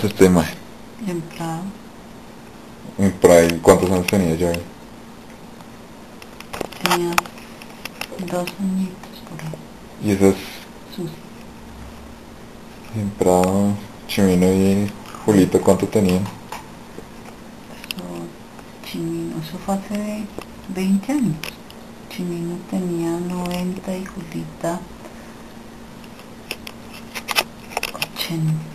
esta imagen? En Prado. Por ahí, ¿cuántos años tenía yo ahí? Tenía 2 añitos por ahí. Y eso es Sus en Prado, Chimino y Julito, ¿cuánto tenían? Eso, Chimino, eso fue hace 20 años. Chimino tenía 90 y Julita 80.